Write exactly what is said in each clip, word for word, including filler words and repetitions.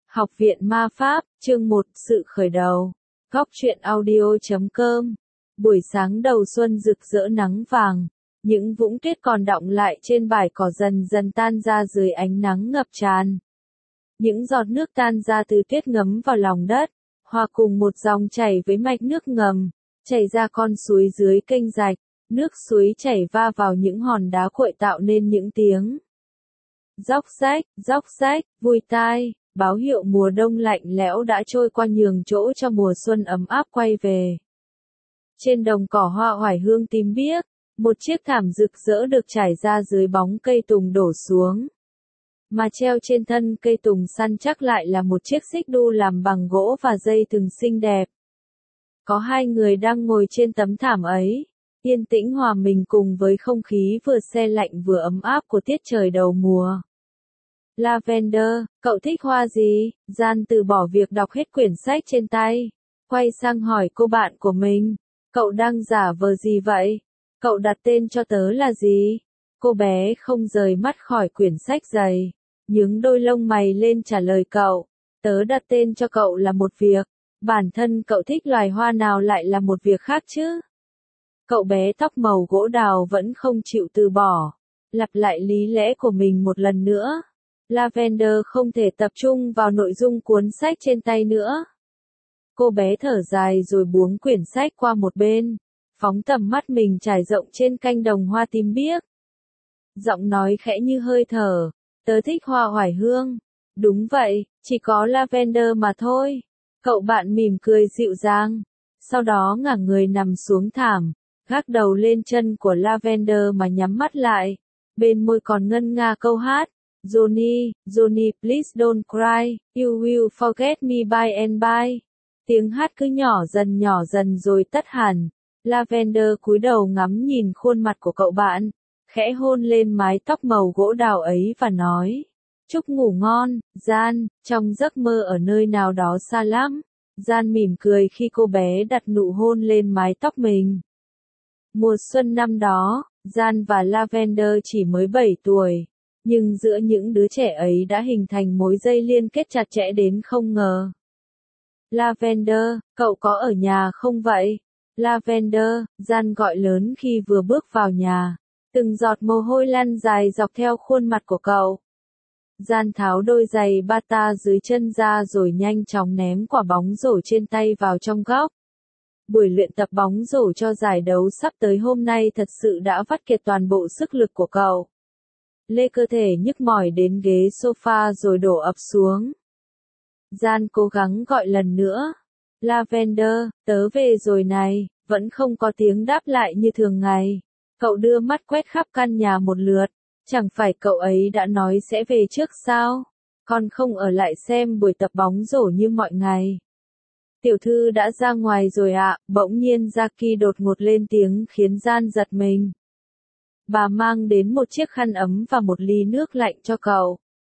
Học viện Ma Pháp, chương một, sự khởi đầu. Góc truyện audio chấm com. Buổi sáng đầu xuân rực rỡ nắng vàng, những vũng tuyết còn đọng lại trên bãi cỏ dần dần tan ra dưới ánh nắng ngập tràn. Những giọt nước tan ra từ tuyết ngấm vào lòng đất, hòa cùng một dòng chảy với mạch nước ngầm, chảy ra con suối dưới kênh rạch, nước suối chảy va vào những hòn đá cuội tạo nên những tiếng róc rách, róc rách, vui tai. Báo hiệu mùa đông lạnh lẽo đã trôi qua nhường chỗ cho mùa xuân ấm áp quay về. Trên đồng cỏ hoa oải hương tím biếc, một chiếc thảm rực rỡ được trải ra dưới bóng cây tùng đổ xuống. Mà treo trên thân cây tùng săn chắc lại là một chiếc xích đu làm bằng gỗ và dây thừng xinh đẹp. Có hai người đang ngồi trên tấm thảm ấy, yên tĩnh hòa mình cùng với không khí vừa se lạnh vừa ấm áp của tiết trời đầu mùa. Lavender, cậu thích hoa gì? Gian từ bỏ việc đọc hết quyển sách trên tay, quay sang hỏi cô bạn của mình. Cậu đang giả vờ gì vậy? Cậu đặt tên cho tớ là gì? Cô bé không rời mắt khỏi quyển sách dày, nhướng đôi lông mày lên trả lời cậu. Tớ đặt tên cho cậu là một việc, bản thân cậu thích loài hoa nào lại là một việc khác chứ? Cậu bé tóc màu gỗ đào vẫn không chịu từ bỏ, lặp lại lý lẽ của mình một lần nữa. Lavender không thể tập trung vào nội dung cuốn sách trên tay nữa. Cô bé thở dài rồi buông quyển sách qua một bên, phóng tầm mắt mình trải rộng trên cánh đồng hoa tím biếc. Giọng nói khẽ như hơi thở, tớ thích hoa oải hương. Đúng vậy, chỉ có Lavender mà thôi. Cậu bạn mỉm cười dịu dàng, sau đó ngả người nằm xuống thảm, gác đầu lên chân của Lavender mà nhắm mắt lại, bên môi còn ngân nga câu hát. Johnny, Johnny, please don't cry, you will forget me by and by. Tiếng hát cứ nhỏ dần nhỏ dần rồi tắt hẳn. Lavender cúi đầu ngắm nhìn khuôn mặt của cậu bạn, khẽ hôn lên mái tóc màu gỗ đào ấy và nói, chúc ngủ ngon, Gian, trong giấc mơ ở nơi nào đó xa lắm. Gian mỉm cười khi cô bé đặt nụ hôn lên mái tóc mình. Mùa xuân năm đó, Gian và Lavender chỉ mới bảy tuổi. Nhưng giữa những đứa trẻ ấy đã hình thành mối dây liên kết chặt chẽ đến không ngờ. Lavender, cậu có ở nhà không vậy? Lavender, Gian gọi lớn khi vừa bước vào nhà. Từng giọt mồ hôi lăn dài dọc theo khuôn mặt của cậu. Gian tháo đôi giày bata dưới chân ra rồi nhanh chóng ném quả bóng rổ trên tay vào trong góc. Buổi luyện tập bóng rổ cho giải đấu sắp tới hôm nay thật sự đã vắt kiệt toàn bộ sức lực của cậu. Lê cơ thể nhức mỏi đến ghế sofa rồi đổ ập xuống. Gian cố gắng gọi lần nữa. Lavender, tớ về rồi này, vẫn không có tiếng đáp lại như thường ngày. Cậu đưa mắt quét khắp căn nhà một lượt, chẳng phải cậu ấy đã nói sẽ về trước sao? Còn không ở lại xem buổi tập bóng rổ như mọi ngày. Tiểu thư đã ra ngoài rồi ạ, bỗng nhiên Jackie đột ngột lên tiếng khiến Gian giật mình. Bà mang đến một chiếc khăn ấm và một ly nước lạnh cho cậu.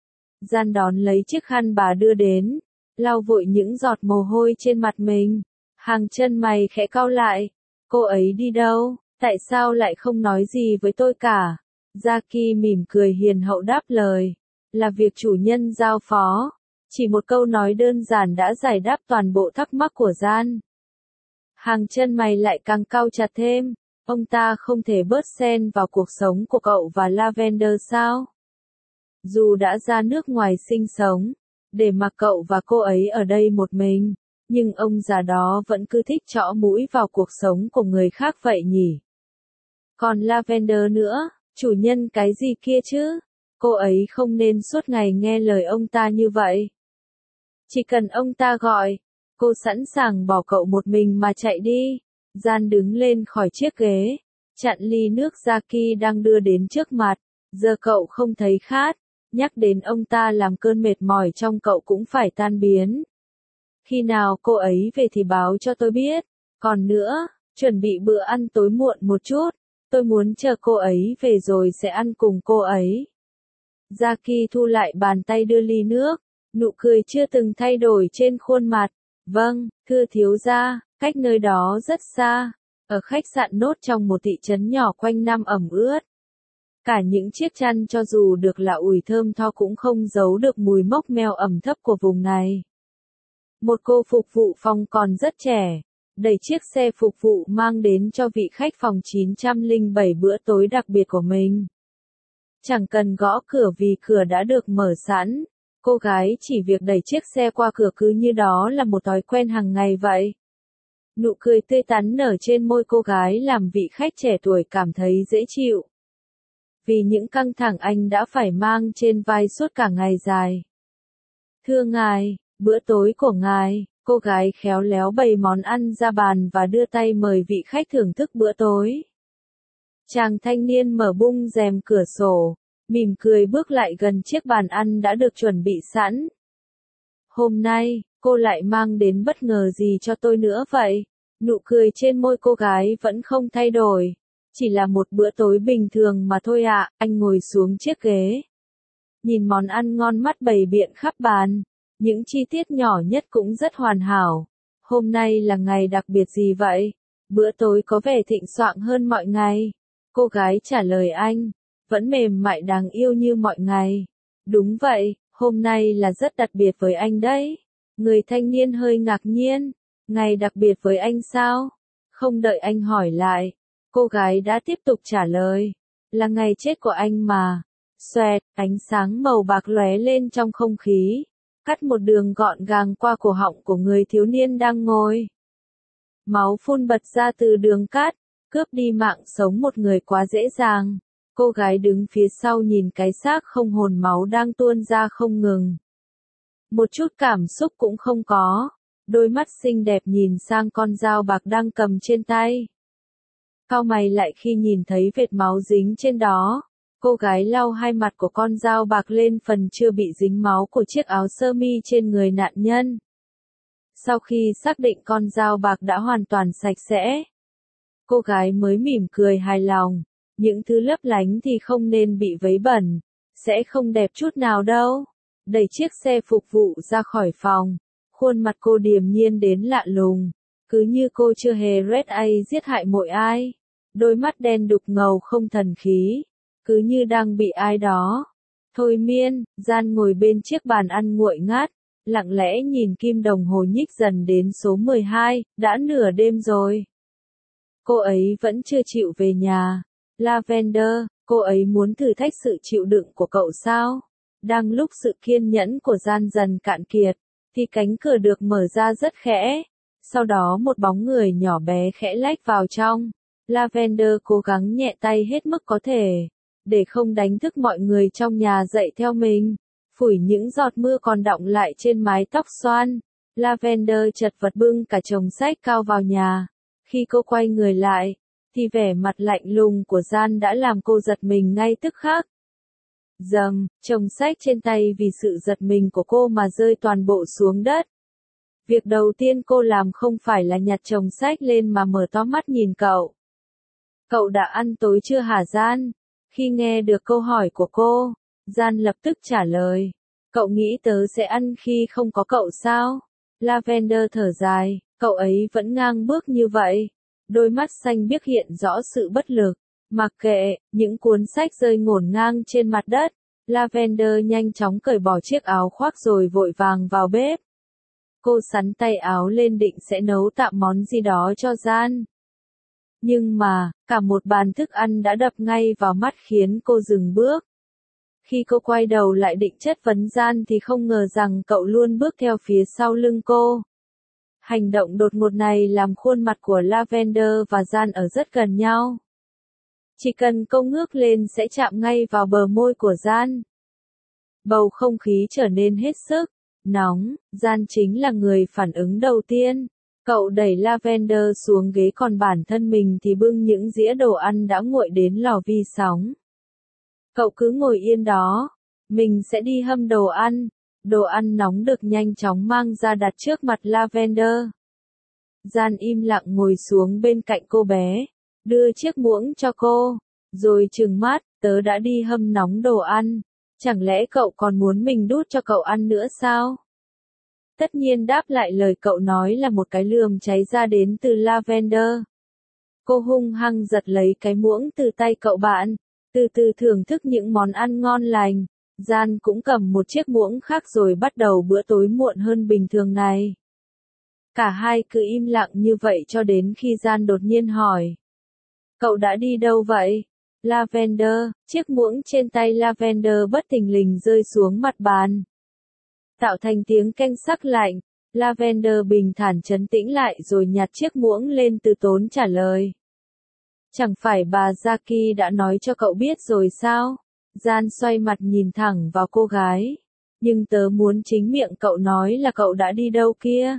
Gian đón lấy chiếc khăn bà đưa đến, lau vội những giọt mồ hôi trên mặt mình. Hàng chân mày khẽ cau lại. Cô ấy đi đâu? Tại sao lại không nói gì với tôi cả? Jackie mỉm cười hiền hậu đáp lời. Là việc chủ nhân giao phó. Chỉ một câu nói đơn giản đã giải đáp toàn bộ thắc mắc của Gian. Hàng chân mày lại càng cau chặt thêm. Ông ta không thể bớt xen vào cuộc sống của cậu và Lavender sao? Dù đã ra nước ngoài sinh sống, để mặc cậu và cô ấy ở đây một mình, nhưng ông già đó vẫn cứ thích chõ mũi vào cuộc sống của người khác vậy nhỉ? Còn Lavender nữa, chủ nhân cái gì kia chứ? Cô ấy không nên suốt ngày nghe lời ông ta như vậy. Chỉ cần ông ta gọi, cô sẵn sàng bỏ cậu một mình mà chạy đi. Gian đứng lên khỏi chiếc ghế, chặn ly nước Jackie đang đưa đến trước mặt. Giờ cậu không thấy khát, nhắc đến ông ta làm cơn mệt mỏi trong cậu cũng phải tan biến. Khi nào cô ấy về thì báo cho tôi biết. Còn nữa, chuẩn bị bữa ăn tối muộn một chút. Tôi muốn chờ cô ấy về rồi sẽ ăn cùng cô ấy. Jackie thu lại bàn tay đưa ly nước, nụ cười chưa từng thay đổi trên khuôn mặt. Vâng, thưa thiếu gia. Cách nơi đó rất xa, ở khách sạn nốt trong một thị trấn nhỏ quanh năm ẩm ướt. Cả những chiếc chăn cho dù được là ủi thơm tho cũng không giấu được mùi mốc meo ẩm thấp của vùng này. Một cô phục vụ phòng còn rất trẻ, đẩy chiếc xe phục vụ mang đến cho vị khách phòng chín không bảy bữa tối đặc biệt của mình. Chẳng cần gõ cửa vì cửa đã được mở sẵn, cô gái chỉ việc đẩy chiếc xe qua cửa cứ như đó là một thói quen hàng ngày vậy. Nụ cười tươi tắn nở trên môi cô gái làm vị khách trẻ tuổi cảm thấy dễ chịu. Vì những căng thẳng anh đã phải mang trên vai suốt cả ngày dài. Thưa ngài, bữa tối của ngài, cô gái khéo léo bày món ăn ra bàn và đưa tay mời vị khách thưởng thức bữa tối. Chàng thanh niên mở bung rèm cửa sổ, mỉm cười bước lại gần chiếc bàn ăn đã được chuẩn bị sẵn. Hôm nay, cô lại mang đến bất ngờ gì cho tôi nữa vậy? Nụ cười trên môi cô gái vẫn không thay đổi. Chỉ là một bữa tối bình thường mà thôi ạ, anh ngồi xuống chiếc ghế. Nhìn món ăn ngon mắt bày biện khắp bàn, những chi tiết nhỏ nhất cũng rất hoàn hảo. Hôm nay là ngày đặc biệt gì vậy? Bữa tối có vẻ thịnh soạn hơn mọi ngày. Cô gái trả lời anh, vẫn mềm mại đáng yêu như mọi ngày. Đúng vậy, hôm nay là rất đặc biệt với anh đấy. Người thanh niên hơi ngạc nhiên, ngày đặc biệt với anh sao? Không đợi anh hỏi lại, cô gái đã tiếp tục trả lời, là ngày chết của anh mà. Xoẹt, ánh sáng màu bạc lóe lên trong không khí, cắt một đường gọn gàng qua cổ họng của người thiếu niên đang ngồi. Máu phun bật ra từ đường cắt, cướp đi mạng sống một người quá dễ dàng. Cô gái đứng phía sau nhìn cái xác không hồn máu đang tuôn ra không ngừng. Một chút cảm xúc cũng không có, đôi mắt xinh đẹp nhìn sang con dao bạc đang cầm trên tay. Cau mày lại khi nhìn thấy vệt máu dính trên đó, cô gái lau hai mặt của con dao bạc lên phần chưa bị dính máu của chiếc áo sơ mi trên người nạn nhân. Sau khi xác định con dao bạc đã hoàn toàn sạch sẽ, cô gái mới mỉm cười hài lòng, những thứ lấp lánh thì không nên bị vấy bẩn, sẽ không đẹp chút nào đâu. Đẩy chiếc xe phục vụ ra khỏi phòng, khuôn mặt cô điềm nhiên đến lạ lùng, cứ như cô chưa hề rết ai giết hại mỗi ai. Đôi mắt đen đục ngầu không thần khí, cứ như đang bị ai đó thôi miên. Gian ngồi bên chiếc bàn ăn nguội ngát, lặng lẽ nhìn kim đồng hồ nhích dần đến số mười hai, đã nửa đêm rồi. Cô ấy vẫn chưa chịu về nhà. Lavender, cô ấy muốn thử thách sự chịu đựng của cậu sao? Đang lúc sự kiên nhẫn của Gian dần cạn kiệt, thì cánh cửa được mở ra rất khẽ. Sau đó một bóng người nhỏ bé khẽ lách vào trong. Lavender cố gắng nhẹ tay hết mức có thể, để không đánh thức mọi người trong nhà dậy theo mình. Phủi những giọt mưa còn đọng lại trên mái tóc xoăn, Lavender chật vật bưng cả chồng sách cao vào nhà. Khi cô quay người lại, thì vẻ mặt lạnh lùng của Gian đã làm cô giật mình ngay tức khắc. Dầm, chồng sách trên tay vì sự giật mình của cô mà rơi toàn bộ xuống đất. Việc đầu tiên cô làm không phải là nhặt chồng sách lên mà mở to mắt nhìn cậu. Cậu đã ăn tối chưa hả Gian? Khi nghe được câu hỏi của cô, Gian lập tức trả lời. Cậu nghĩ tớ sẽ ăn khi không có cậu sao? Lavender thở dài, cậu ấy vẫn ngang bước như vậy. Đôi mắt xanh biếc hiện rõ sự bất lực. Mặc kệ, những cuốn sách rơi ngổn ngang trên mặt đất. Lavender nhanh chóng cởi bỏ chiếc áo khoác rồi vội vàng vào bếp. Cô xắn tay áo lên định sẽ nấu tạm món gì đó cho Gian. Nhưng mà, cả một bàn thức ăn đã đập ngay vào mắt khiến cô dừng bước. Khi cô quay đầu lại định chất vấn Gian thì không ngờ rằng cậu luôn bước theo phía sau lưng cô. Hành động đột ngột này làm khuôn mặt của Lavender và Gian ở rất gần nhau. Chỉ cần cô ngước lên sẽ chạm ngay vào bờ môi của Gian. Bầu không khí trở nên hết sức nóng. Gian chính là người phản ứng đầu tiên. Cậu đẩy Lavender xuống ghế còn bản thân mình thì bưng những dĩa đồ ăn đã nguội đến lò vi sóng. Cậu cứ ngồi yên đó. Mình sẽ đi hâm đồ ăn. Đồ ăn nóng được nhanh chóng mang ra đặt trước mặt Lavender. Gian im lặng ngồi xuống bên cạnh cô bé, đưa chiếc muỗng cho cô, rồi trừng mắt, tớ đã đi hâm nóng đồ ăn. Chẳng lẽ cậu còn muốn mình đút cho cậu ăn nữa sao? Tất nhiên đáp lại lời cậu nói là một cái lườm cháy ra đến từ Lavender. Cô hung hăng giật lấy cái muỗng từ tay cậu bạn. từ từ thưởng thức những món ăn ngon lành. Gian cũng cầm một chiếc muỗng khác rồi bắt đầu bữa tối muộn hơn bình thường này. Cả hai cứ im lặng như vậy cho đến khi Gian đột nhiên hỏi. Cậu đã đi đâu vậy? Lavender, chiếc muỗng trên tay Lavender bất thình lình rơi xuống mặt bàn. Tạo thành tiếng keng sắc lạnh, Lavender bình thản trấn tĩnh lại rồi nhặt chiếc muỗng lên từ tốn trả lời. Chẳng phải bà Jackie đã nói cho cậu biết rồi sao? Gian xoay mặt nhìn thẳng vào cô gái. Nhưng tớ muốn chính miệng cậu nói là cậu đã đi đâu kia.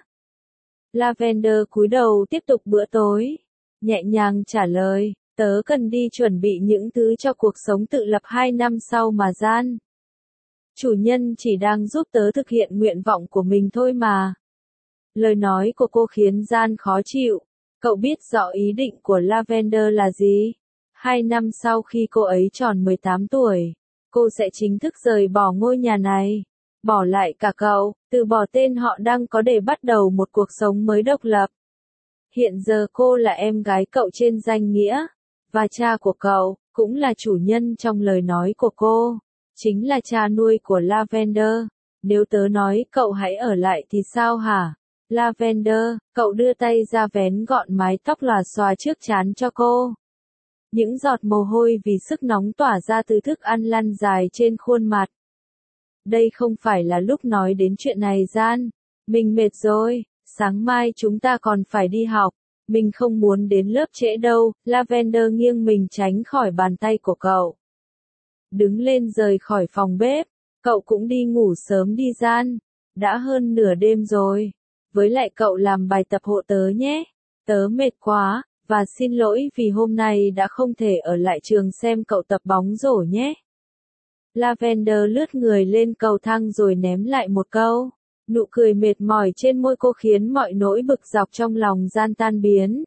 Lavender cúi đầu tiếp tục bữa tối. Nhẹ nhàng trả lời, tớ cần đi chuẩn bị những thứ cho cuộc sống tự lập hai năm sau mà Gian. Chủ nhân chỉ đang giúp tớ thực hiện nguyện vọng của mình thôi mà. Lời nói của cô khiến Gian khó chịu. Cậu biết rõ ý định của Lavender là gì? Hai năm sau khi cô ấy tròn mười tám tuổi, cô sẽ chính thức rời bỏ ngôi nhà này. Bỏ lại cả cậu, từ bỏ tên họ đang có để bắt đầu một cuộc sống mới độc lập. Hiện giờ cô là em gái cậu trên danh nghĩa, và cha của cậu, cũng là chủ nhân trong lời nói của cô, chính là cha nuôi của Lavender. Nếu tớ nói cậu hãy ở lại thì sao hả? Lavender, cậu đưa tay ra vén gọn mái tóc lòa xòa trước trán cho cô. Những giọt mồ hôi vì sức nóng tỏa ra từ thức ăn lăn dài trên khuôn mặt. Đây không phải là lúc nói đến chuyện này Gian. Mình mệt rồi, sáng mai chúng ta còn phải đi học. Mình không muốn đến lớp trễ đâu. Lavender nghiêng mình tránh khỏi bàn tay của cậu. Đứng lên rời khỏi phòng bếp. Cậu cũng đi ngủ sớm đi Gian. Đã hơn nửa đêm rồi. Với lại cậu làm bài tập hộ tớ nhé. Tớ mệt quá, và xin lỗi vì hôm nay đã không thể ở lại trường xem cậu tập bóng rổ nhé. Lavender lướt người lên cầu thang rồi ném lại một câu. Nụ cười mệt mỏi trên môi cô khiến mọi nỗi bực dọc trong lòng Gian tan biến.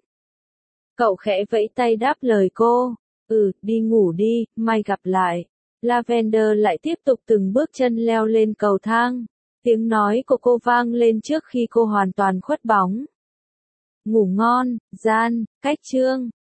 Cậu khẽ vẫy tay đáp lời cô. Ừ, đi ngủ đi, mai gặp lại. Lavender lại tiếp tục từng bước chân leo lên cầu thang. Tiếng nói của cô vang lên trước khi cô hoàn toàn khuất bóng. Ngủ ngon, Gian, cách chương.